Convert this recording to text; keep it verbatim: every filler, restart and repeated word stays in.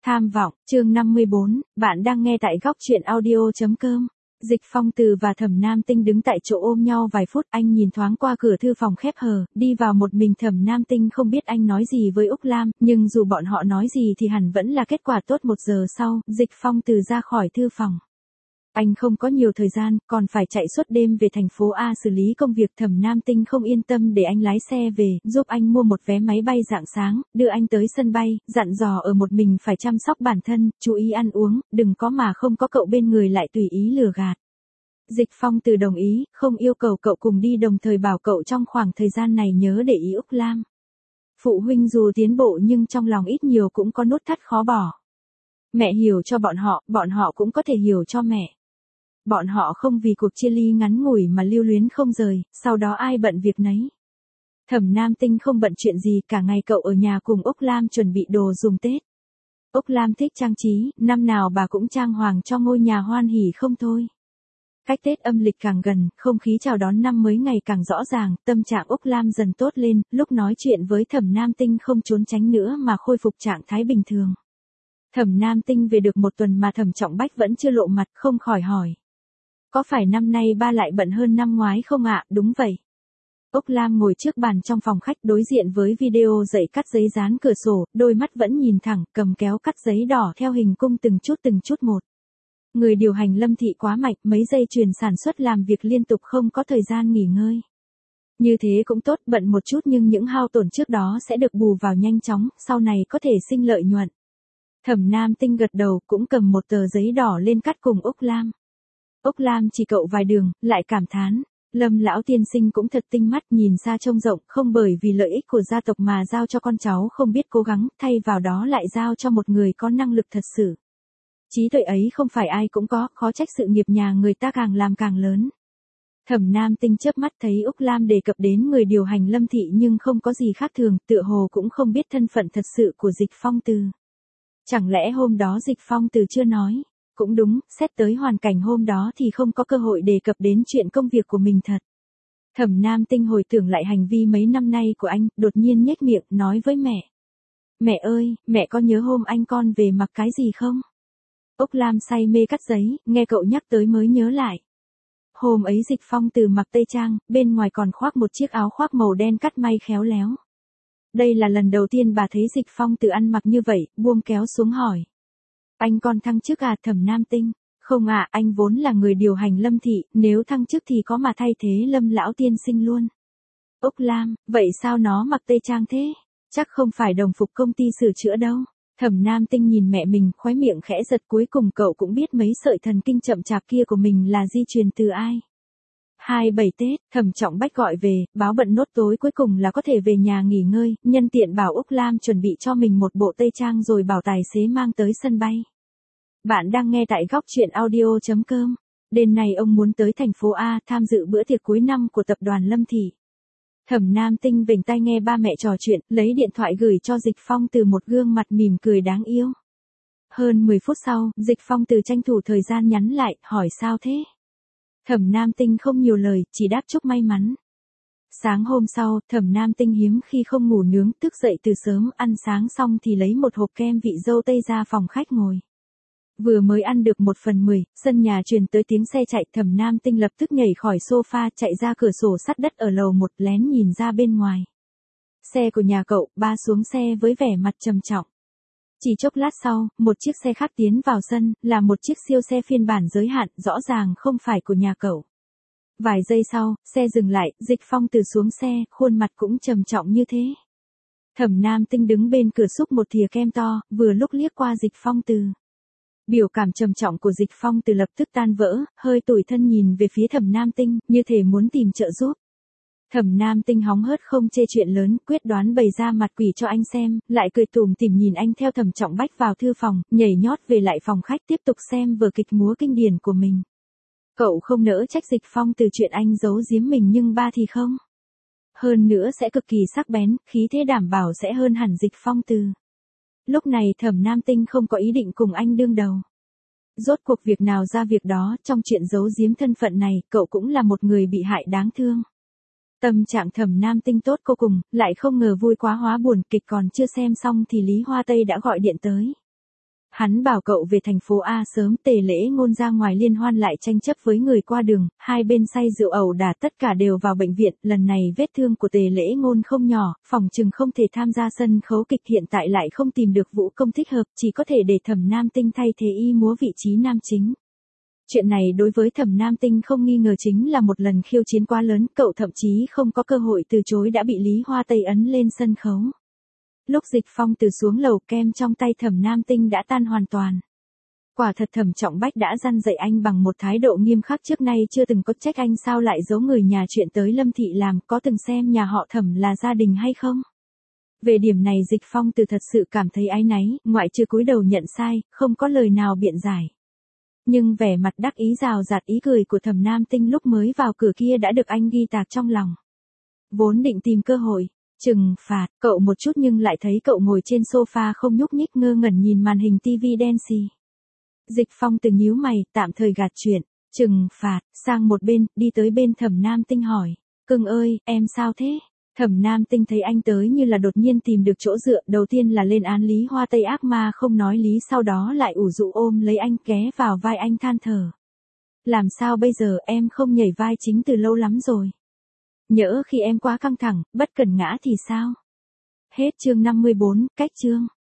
Tham vọng, chương năm mươi bốn, bạn đang nghe tại góc truyện audio.com. Dịch Phong Từ và Thẩm Nam Tinh đứng tại chỗ ôm nhau vài phút, anh nhìn thoáng qua cửa thư phòng khép hờ, đi vào một mình. Thẩm Nam Tinh không biết anh nói gì với Úc Lam, nhưng dù bọn họ nói gì thì hẳn vẫn là kết quả tốt. Một giờ sau, Dịch Phong Từ ra khỏi thư phòng. Anh không có nhiều thời gian, còn phải chạy suốt đêm về thành phố A xử lý công việc. Thẩm Nam Tinh không yên tâm để anh lái xe về, giúp anh mua một vé máy bay rạng sáng, đưa anh tới sân bay, dặn dò ở một mình phải chăm sóc bản thân, chú ý ăn uống, đừng có mà không có cậu bên người lại tùy ý lừa gạt. Dịch Phong Từ đồng ý, không yêu cầu cậu cùng đi, đồng thời bảo cậu trong khoảng thời gian này nhớ để ý Úc Lam. Phụ huynh dù tiến bộ nhưng trong lòng ít nhiều cũng có nút thắt khó bỏ. Mẹ hiểu cho bọn họ, bọn họ cũng có thể hiểu cho mẹ. Bọn họ không vì cuộc chia ly ngắn ngủi mà lưu luyến không rời, sau đó ai bận việc nấy. Thẩm Nam Tinh không bận chuyện gì, cả ngày cậu ở nhà cùng Úc Lam chuẩn bị đồ dùng Tết. Úc Lam thích trang trí, năm nào bà cũng trang hoàng cho ngôi nhà hoan hỉ không thôi. Cách Tết âm lịch càng gần, không khí chào đón năm mới ngày càng rõ ràng, tâm trạng Úc Lam dần tốt lên, lúc nói chuyện với Thẩm Nam Tinh không trốn tránh nữa mà khôi phục trạng thái bình thường. Thẩm Nam Tinh về được một tuần mà Thẩm Trọng Bách vẫn chưa lộ mặt, không khỏi hỏi. Có phải năm nay ba lại bận hơn năm ngoái không ạ? À? Đúng vậy. Úc Lam ngồi trước bàn trong phòng khách đối diện với video dạy cắt giấy dán cửa sổ, đôi mắt vẫn nhìn thẳng, cầm kéo cắt giấy đỏ theo hình cung từng chút từng chút một. Người điều hành Lâm Thị quá mạnh, mấy dây chuyền sản xuất làm việc liên tục không có thời gian nghỉ ngơi. Như thế cũng tốt, bận một chút nhưng những hao tổn trước đó sẽ được bù vào nhanh chóng, sau này có thể sinh lợi nhuận. Thẩm Nam Tinh gật đầu, cũng cầm một tờ giấy đỏ lên cắt cùng Úc Lam. Úc Lam chỉ cậu vài đường, lại cảm thán, Lâm lão tiên sinh cũng thật tinh mắt, nhìn xa trông rộng, không bởi vì lợi ích của gia tộc mà giao cho con cháu không biết cố gắng, thay vào đó lại giao cho một người có năng lực thật sự. Trí tuệ ấy không phải ai cũng có, khó trách sự nghiệp nhà người ta càng làm càng lớn. Thẩm Nam Tinh chớp mắt thấy Úc Lam đề cập đến người điều hành Lâm Thị nhưng không có gì khác thường, tựa hồ cũng không biết thân phận thật sự của Dịch Phong Từ. Chẳng lẽ hôm đó Dịch Phong Từ chưa nói? Cũng đúng, xét tới hoàn cảnh hôm đó thì không có cơ hội đề cập đến chuyện công việc của mình thật. Thẩm Nam Tinh hồi tưởng lại hành vi mấy năm nay của anh, đột nhiên nhếch miệng, nói với mẹ. Mẹ ơi, mẹ có nhớ hôm anh con về mặc cái gì không? Úc Lam say mê cắt giấy, nghe cậu nhắc tới mới nhớ lại. Hôm ấy Dịch Phong Từ mặc tây trang, bên ngoài còn khoác một chiếc áo khoác màu đen cắt may khéo léo. Đây là lần đầu tiên bà thấy Dịch Phong Từ ăn mặc như vậy, buông kéo xuống hỏi. Anh còn thăng chức à? Thẩm Nam Tinh? Không ạ, à, anh vốn là người điều hành Lâm Thị, nếu thăng chức thì có mà thay thế Lâm lão tiên sinh luôn. Úc Lam, vậy sao nó mặc tây trang thế? Chắc không phải đồng phục công ty sửa chữa đâu. Thẩm Nam Tinh nhìn mẹ mình, khóe miệng khẽ giật, cuối cùng cậu cũng biết mấy sợi thần kinh chậm chạp kia của mình là di truyền từ ai. hai mươi bảy Tết, Thẩm Trọng Bách gọi về, báo bận nốt tối cuối cùng là có thể về nhà nghỉ ngơi, nhân tiện bảo Úc Lam chuẩn bị cho mình một bộ tây trang rồi bảo tài xế mang tới sân bay. Bạn đang nghe tại góc truyện audio.com. Đêm nay ông muốn tới thành phố A tham dự bữa tiệc cuối năm của tập đoàn Lâm Thị. Thẩm Nam Tinh vểnh tai nghe ba mẹ trò chuyện, lấy điện thoại gửi cho Dịch Phong Từ một gương mặt mỉm cười đáng yêu. Hơn mười phút sau, Dịch Phong Từ tranh thủ thời gian nhắn lại, hỏi sao thế? Thẩm Nam Tinh không nhiều lời, chỉ đáp chúc may mắn. Sáng hôm sau, Thẩm Nam Tinh hiếm khi không ngủ nướng, thức dậy từ sớm, ăn sáng xong thì lấy một hộp kem vị dâu tây ra phòng khách ngồi. Vừa mới ăn được một phần mười, sân nhà truyền tới tiếng xe chạy, Thẩm Nam Tinh lập tức nhảy khỏi sofa, chạy ra cửa sổ sắt đất ở lầu một, lén nhìn ra bên ngoài. Xe của nhà cậu, ba xuống xe với vẻ mặt trầm trọng. Chỉ chốc lát sau, một chiếc xe khác tiến vào sân, là một chiếc siêu xe phiên bản giới hạn, rõ ràng không phải của nhà cậu. Vài giây sau, xe dừng lại, Dịch Phong Từ xuống xe, khuôn mặt cũng trầm trọng như thế. Thẩm Nam Tinh đứng bên cửa xúc một thìa kem to, vừa lúc liếc qua Dịch Phong Từ. Biểu cảm trầm trọng của Dịch Phong Từ lập tức tan vỡ, hơi tủi thân nhìn về phía Thẩm Nam Tinh, như thể muốn tìm trợ giúp. Thẩm Nam Tinh hóng hớt không chê chuyện lớn, quyết đoán bày ra mặt quỷ cho anh xem, lại cười tủm tỉm nhìn anh theo Thẩm Trọng Bách vào thư phòng, nhảy nhót về lại phòng khách tiếp tục xem vở kịch múa kinh điển của mình. Cậu không nỡ trách Dịch Phong Từ chuyện anh giấu giếm mình nhưng ba thì không. Hơn nữa sẽ cực kỳ sắc bén, khí thế đảm bảo sẽ hơn hẳn Dịch Phong Từ. Lúc này Thẩm Nam Tinh không có ý định cùng anh đương đầu. Rốt cuộc việc nào ra việc đó, trong chuyện giấu giếm thân phận này, cậu cũng là một người bị hại đáng thương. Tâm trạng Thẩm Nam Tinh tốt vô cùng, lại không ngờ vui quá hóa buồn, kịch còn chưa xem xong thì Lý Hoa Tây đã gọi điện tới. Hắn bảo cậu về thành phố A sớm. Tề Lễ Ngôn ra ngoài liên hoan lại tranh chấp với người qua đường, hai bên say rượu ẩu đả, tất cả đều vào bệnh viện. Lần này vết thương của Tề Lễ Ngôn không nhỏ, phòng chừng không thể tham gia sân khấu kịch, hiện tại lại không tìm được vũ công thích hợp, chỉ có thể để Thẩm Nam Tinh thay thế y múa vị trí nam chính. Chuyện này đối với Thẩm Nam Tinh không nghi ngờ chính là một lần khiêu chiến quá lớn, cậu thậm chí không có cơ hội từ chối đã bị Lý Hoa Tây ấn lên sân khấu. Lúc Dịch Phong từ xuống lầu, kem trong tay Thẩm Nam Tinh đã tan hoàn toàn. Quả thật Thẩm Trọng Bách đã răn dạy anh bằng một thái độ nghiêm khắc, trước nay chưa từng có, trách anh sao lại giấu người nhà chuyện tới Lâm Thị làm, có từng xem nhà họ Thẩm là gia đình hay không? Về điểm này Dịch Phong từ thật sự cảm thấy áy náy, ngoại trừ cúi đầu nhận sai, không có lời nào biện giải. Nhưng vẻ mặt đắc ý rào rạt ý cười của Thẩm Nam Tinh lúc mới vào cửa kia đã được anh ghi tạc trong lòng. Vốn định tìm cơ hội trừng phạt cậu một chút nhưng lại thấy cậu ngồi trên sofa không nhúc nhích, ngơ ngẩn nhìn màn hình tivi đen xì. Dịch Phong từ nhíu mày, tạm thời gạt chuyện trừng phạt sang một bên, đi tới bên Thẩm Nam Tinh hỏi, cưng ơi, em sao thế? Thẩm Nam Tinh thấy anh tới như là đột nhiên tìm được chỗ dựa, đầu tiên là lên án Lý Hoa Tây ác ma không nói lý, sau đó lại ủ rũ ôm lấy anh, ghé vào vai anh than thở. Làm sao bây giờ, em không nhảy vai chính từ lâu lắm rồi. Nhỡ khi em quá căng thẳng, bất cần ngã thì sao? Hết chương năm mươi bốn, cách chương.